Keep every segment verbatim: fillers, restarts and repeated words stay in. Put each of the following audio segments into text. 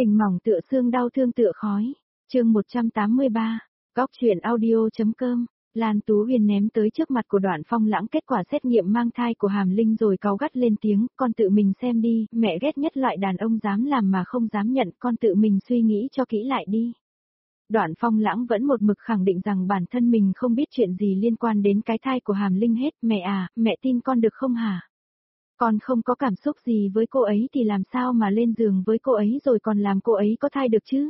Tình mỏng tựa xương đau thương tựa khói. Chương một trăm tám mươi ba. Góc truyện audio.com. Lan Tú Huyền ném tới trước mặt của Đoạn Phong Lãng kết quả xét nghiệm mang thai của Hàm Linh rồi cáu gắt lên tiếng, con tự mình xem đi, mẹ ghét nhất loại đàn ông dám làm mà không dám nhận, con tự mình suy nghĩ cho kỹ lại đi. Đoạn Phong Lãng vẫn một mực khẳng định rằng bản thân mình không biết chuyện gì liên quan đến cái thai của Hàm Linh hết, mẹ à, mẹ tin con được không hả? Con không có cảm xúc gì với cô ấy thì làm sao mà lên giường với cô ấy rồi còn làm cô ấy có thai được chứ?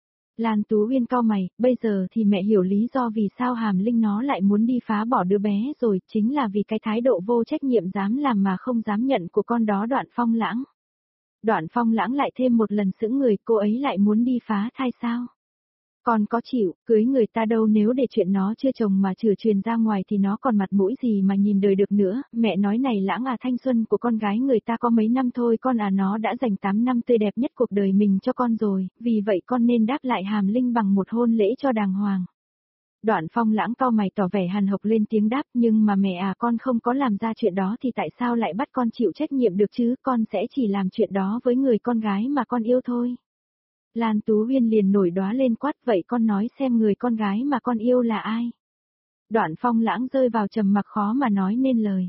Lan Tú Uyên cau mày, bây giờ thì mẹ hiểu lý do vì sao Hàm Linh nó lại muốn đi phá bỏ đứa bé rồi, chính là vì cái thái độ vô trách nhiệm dám làm mà không dám nhận của con đó Đoạn Phong Lãng. Đoạn Phong Lãng lại thêm một lần sững người, cô ấy lại muốn đi phá thai sao? Con có chịu, cưới người ta đâu, nếu để chuyện nó chưa chồng mà chừa truyền ra ngoài thì nó còn mặt mũi gì mà nhìn đời được nữa, mẹ nói này Lãng à, thanh xuân của con gái người ta có mấy năm thôi con à, nó đã dành tám năm tươi đẹp nhất cuộc đời mình cho con rồi, vì vậy con nên đáp lại Hàm Linh bằng một hôn lễ cho đàng hoàng. Đoạn Phong Lãng cau mày tỏ vẻ hàn hộc lên tiếng đáp, nhưng mà mẹ à, con không có làm ra chuyện đó thì tại sao lại bắt con chịu trách nhiệm được chứ, con sẽ chỉ làm chuyện đó với người con gái mà con yêu thôi. Lan Tú Uyên liền nổi đóa lên quát, vậy con nói xem người con gái mà con yêu là ai? Đoạn Phong Lãng rơi vào trầm mặc khó mà nói nên lời.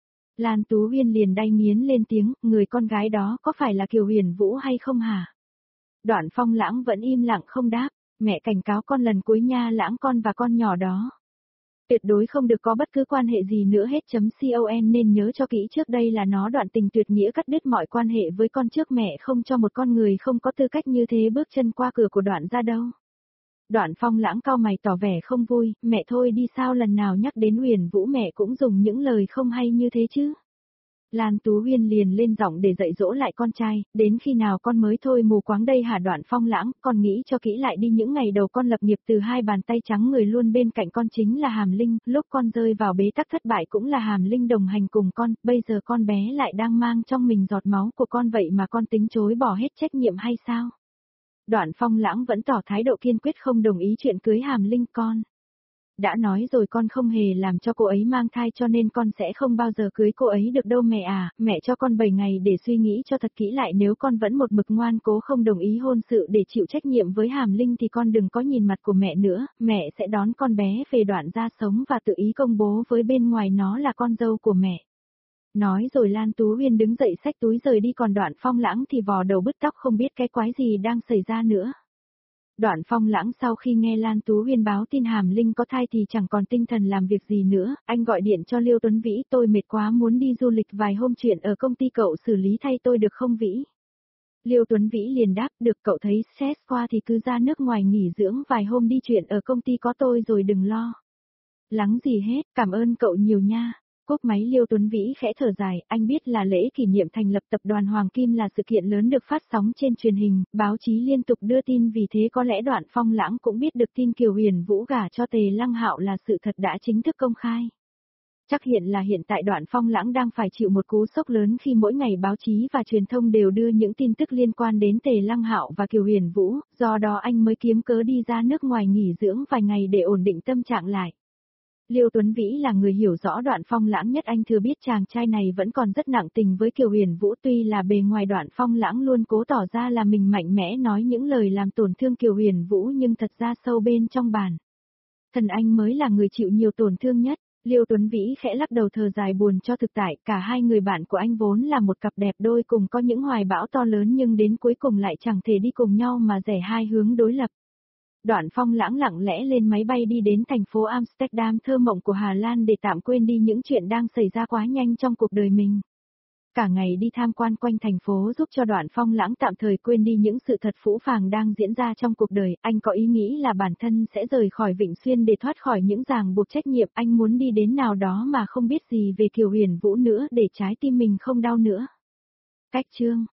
Lan Tú Uyên liền đay nghiến lên tiếng, người con gái đó có phải là Kiều Huyền Vũ hay không hả? Đoạn Phong Lãng vẫn im lặng không đáp, mẹ cảnh cáo con lần cuối nha Lãng, con và con nhỏ đó tuyệt đối không được có bất cứ quan hệ gì nữa hết. .con nên nhớ cho kỹ, trước đây là nó đoạn tình tuyệt nghĩa cắt đứt mọi quan hệ với con trước mẹ không cho một con người không có tư cách như thế bước chân qua cửa của Đoạn ra đâu. Đoạn Phong Lãng cau mày tỏ vẻ không vui, mẹ thôi đi, sao lần nào nhắc đến Huyền Vũ mẹ cũng dùng những lời không hay như thế chứ? Lan Tú Uyên liền lên giọng để dạy dỗ lại con trai, đến khi nào con mới thôi mù quáng đây hả Đoạn Phong Lãng, con nghĩ cho kỹ lại đi, những ngày đầu con lập nghiệp từ hai bàn tay trắng, người luôn bên cạnh con chính là Hàm Linh, lúc con rơi vào bế tắc thất bại cũng là Hàm Linh đồng hành cùng con, bây giờ con bé lại đang mang trong mình giọt máu của con, vậy mà con tính chối bỏ hết trách nhiệm hay sao? Đoạn Phong Lãng vẫn tỏ thái độ kiên quyết không đồng ý chuyện cưới Hàm Linh. Con đã nói rồi con không hề làm cho cô ấy mang thai, cho nên con sẽ không bao giờ cưới cô ấy được đâu mẹ à, mẹ cho con bảy ngày để suy nghĩ cho thật kỹ lại, nếu con vẫn một mực ngoan cố không đồng ý hôn sự để chịu trách nhiệm với Hàm Linh thì con đừng có nhìn mặt của mẹ nữa, mẹ sẽ đón con bé về Đoạn ra sống và tự ý công bố với bên ngoài nó là con dâu của mẹ. Nói rồi Lan Tú Uyên đứng dậy xách túi rời đi, còn Đoạn Phong Lãng thì vò đầu bứt tóc không biết cái quái gì đang xảy ra nữa. Đoạn Phong Lãng sau khi nghe Lan Tú Uyên báo tin Hàm Linh có thai thì chẳng còn tinh thần làm việc gì nữa, anh gọi điện cho Liêu Tuấn Vĩ, tôi mệt quá muốn đi du lịch vài hôm, chuyện ở công ty cậu xử lý thay tôi được không Vĩ? Liêu Tuấn Vĩ liền đáp, được, cậu thấy stress qua thì cứ ra nước ngoài nghỉ dưỡng vài hôm đi, chuyện ở công ty có tôi rồi đừng lo lắng gì hết, cảm ơn cậu nhiều nha. Cúp máy Liêu Tuấn Vĩ khẽ thở dài, anh biết là lễ kỷ niệm thành lập tập đoàn Hoàng Kim là sự kiện lớn được phát sóng trên truyền hình, báo chí liên tục đưa tin, vì thế có lẽ Đoạn Phong Lãng cũng biết được tin Kiều Huyền Vũ gả cho Tề Lăng Hạo là sự thật đã chính thức công khai. Chắc hiện là hiện tại Đoạn Phong Lãng đang phải chịu một cú sốc lớn khi mỗi ngày báo chí và truyền thông đều đưa những tin tức liên quan đến Tề Lăng Hạo và Kiều Huyền Vũ, do đó anh mới kiếm cớ đi ra nước ngoài nghỉ dưỡng vài ngày để ổn định tâm trạng lại. Liêu Tuấn Vĩ là người hiểu rõ Đoạn Phong Lãng nhất, anh thừa biết chàng trai này vẫn còn rất nặng tình với Kiều Huyền Vũ, tuy là bề ngoài Đoạn Phong Lãng luôn cố tỏ ra là mình mạnh mẽ nói những lời làm tổn thương Kiều Huyền Vũ, nhưng thật ra sâu bên trong bản thân anh mới là người chịu nhiều tổn thương nhất. Liêu Tuấn Vĩ khẽ lắc đầu thở dài buồn cho thực tại, cả hai người bạn của anh vốn là một cặp đẹp đôi cùng có những hoài bão to lớn nhưng đến cuối cùng lại chẳng thể đi cùng nhau mà rẽ hai hướng đối lập. Đoạn Phong Lãng lặng lẽ lên máy bay đi đến thành phố Amsterdam thơ mộng của Hà Lan để tạm quên đi những chuyện đang xảy ra quá nhanh trong cuộc đời mình. Cả ngày đi tham quan quanh thành phố giúp cho Đoạn Phong Lãng tạm thời quên đi những sự thật phũ phàng đang diễn ra trong cuộc đời, anh có ý nghĩ là bản thân sẽ rời khỏi Vịnh Xuyên để thoát khỏi những ràng buộc trách nhiệm, anh muốn đi đến nào đó mà không biết gì về Kiều Huyền Vũ nữa để trái tim mình không đau nữa. Cách chương